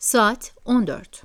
Saat 14.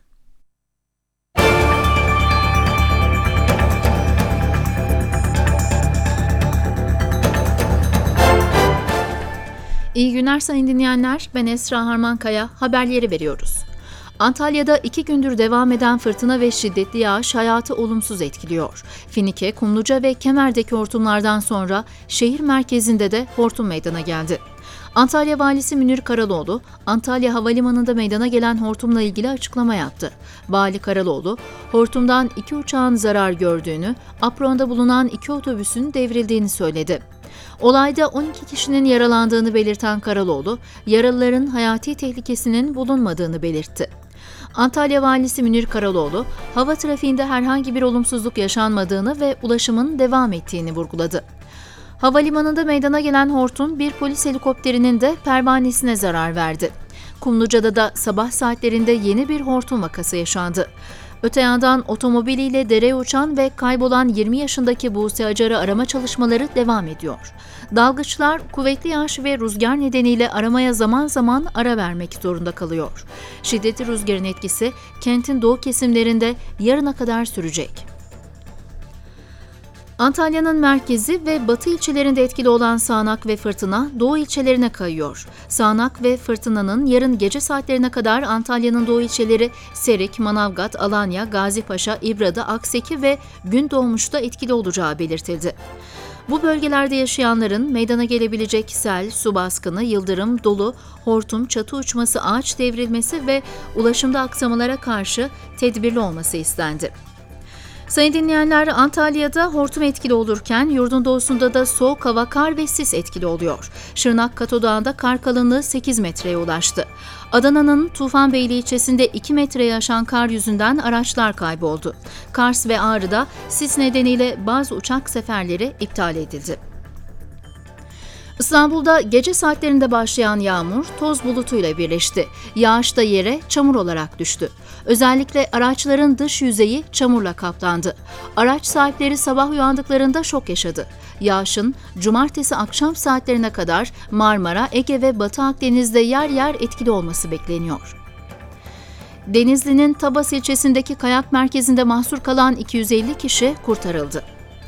İyi günler sayın dinleyenler, ben Esra Harmankaya, haberleri veriyoruz. Antalya'da 2 gündür devam eden fırtına ve şiddetli yağış hayatı olumsuz etkiliyor. Finike, Kumluca ve Kemer'deki hortumlardan sonra şehir merkezinde de hortum meydana geldi. Antalya Valisi Münir Karaloğlu, Antalya Havalimanı'nda meydana gelen hortumla ilgili açıklama yaptı. Vali Karaloğlu, hortumdan 2 uçağın zarar gördüğünü, apronda bulunan 2 otobüsün devrildiğini söyledi. Olayda 12 kişinin yaralandığını belirten Karaloğlu, yaralıların hayati tehlikesinin bulunmadığını belirtti. Antalya Valisi Münir Karaloğlu, hava trafiğinde herhangi bir olumsuzluk yaşanmadığını ve ulaşımın devam ettiğini vurguladı. Havalimanında meydana gelen hortum bir polis helikopterinin de pervanesine zarar verdi. Kumluca'da da sabah saatlerinde yeni bir hortum vakası yaşandı. Öte yandan otomobiliyle dereye uçan ve kaybolan 20 yaşındaki Buse Acar'ı arama çalışmaları devam ediyor. Dalgıçlar kuvvetli yağış ve rüzgar nedeniyle aramaya zaman zaman ara vermek zorunda kalıyor. Şiddetli rüzgarın etkisi kentin doğu kesimlerinde yarına kadar sürecek. Antalya'nın merkezi ve batı ilçelerinde etkili olan sağanak ve fırtına doğu ilçelerine kayıyor. Sağanak ve fırtınanın yarın gece saatlerine kadar Antalya'nın doğu ilçeleri Serik, Manavgat, Alanya, Gazipaşa, İbrada, Akseki ve Gündoğmuş'ta etkili olacağı belirtildi. Bu bölgelerde yaşayanların meydana gelebilecek sel, su baskını, yıldırım, dolu, hortum, çatı uçması, ağaç devrilmesi ve ulaşımda aksamalara karşı tedbirli olması istendi. Sayın dinleyenler, Antalya'da hortum etkili olurken yurdun doğusunda da soğuk hava, kar ve sis etkili oluyor. Şırnak Kato Dağı'nda kar kalınlığı 8 metreye ulaştı. Adana'nın Tufanbeyli ilçesinde 2 metreye aşan kar yüzünden araçlar kayboldu. Kars ve Ağrı'da sis nedeniyle bazı uçak seferleri iptal edildi. İstanbul'da gece saatlerinde başlayan yağmur toz bulutuyla birleşti. Yağış da yere çamur olarak düştü. Özellikle araçların dış yüzeyi çamurla kaplandı. Araç sahipleri sabah uyandıklarında şok yaşadı. Yağışın cumartesi akşam saatlerine kadar Marmara, Ege ve Batı Akdeniz'de yer yer etkili olması bekleniyor. Denizli'nin Tabas ilçesindeki kayak merkezinde mahsur kalan 250 kişi kurtarıldı.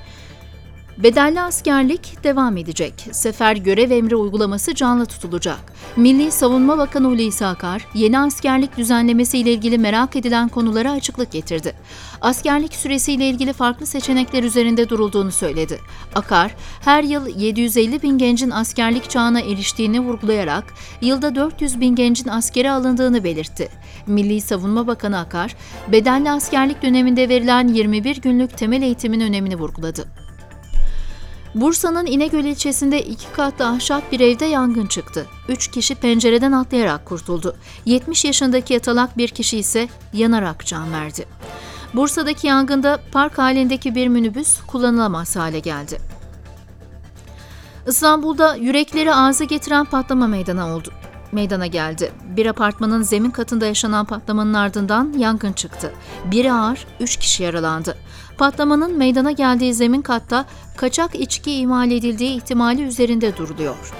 Bedelli askerlik devam edecek. Sefer görev emri uygulaması canlı tutulacak. Milli Savunma Bakanı Hulusi Akar, yeni askerlik düzenlemesi ile ilgili merak edilen konulara açıklık getirdi. Askerlik süresiyle ilgili farklı seçenekler üzerinde durulduğunu söyledi. Akar, her yıl 750 bin gencin askerlik çağına eriştiğini vurgulayarak, yılda 400 bin gencin askere alındığını belirtti. Milli Savunma Bakanı Akar, bedelli askerlik döneminde verilen 21 günlük temel eğitimin önemini vurguladı. Bursa'nın İnegöl ilçesinde 2 katlı ahşap bir evde yangın çıktı. 3 kişi pencereden atlayarak kurtuldu. 70 yaşındaki yatalak bir kişi ise yanarak can verdi. Bursa'daki yangında park halindeki bir minibüs kullanılamaz hale geldi. İstanbul'da yürekleri ağza getiren patlama meydana geldi. Bir apartmanın zemin katında yaşanan patlamanın ardından yangın çıktı. Biri ağır, 3 kişi yaralandı. Patlamanın meydana geldiği zemin katta kaçak içki imal edildiği ihtimali üzerinde duruluyor.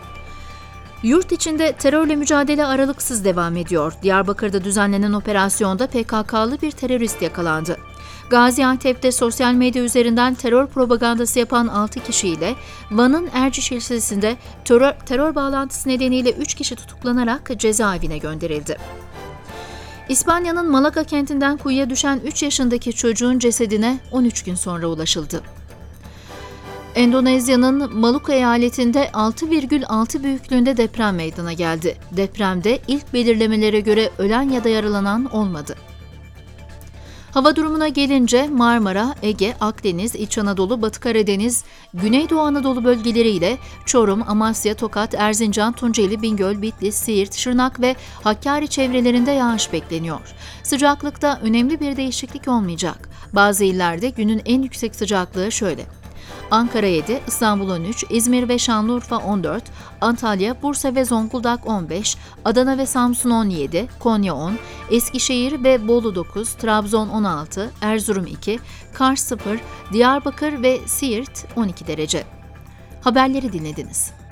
Yurt içinde terörle mücadele aralıksız devam ediyor. Diyarbakır'da düzenlenen operasyonda PKK'lı bir terörist yakalandı. Gaziantep'te sosyal medya üzerinden terör propagandası yapan 6 kişiyle Van'ın Erciş ilçesinde terör bağlantısı nedeniyle 3 kişi tutuklanarak cezaevine gönderildi. İspanya'nın Malaga kentinden kuyuya düşen 3 yaşındaki çocuğun cesedine 13 gün sonra ulaşıldı. Endonezya'nın Maluku eyaletinde 6,6 büyüklüğünde deprem meydana geldi. Depremde ilk belirlemelere göre ölen ya da yaralanan olmadı. Hava durumuna gelince Marmara, Ege, Akdeniz, İç Anadolu, Batı Karadeniz, Güneydoğu Anadolu bölgeleriyle Çorum, Amasya, Tokat, Erzincan, Tunceli, Bingöl, Bitlis, Siirt, Şırnak ve Hakkari çevrelerinde yağış bekleniyor. Sıcaklıkta önemli bir değişiklik olmayacak. Bazı illerde günün en yüksek sıcaklığı şöyle: Ankara 7, İstanbul 13, İzmir ve Şanlıurfa 14, Antalya, Bursa ve Zonguldak 15, Adana ve Samsun 17, Konya 10, Eskişehir ve Bolu 9, Trabzon 16, Erzurum 2, Kars 0, Diyarbakır ve Siirt 12 derece. Haberleri dinlediniz.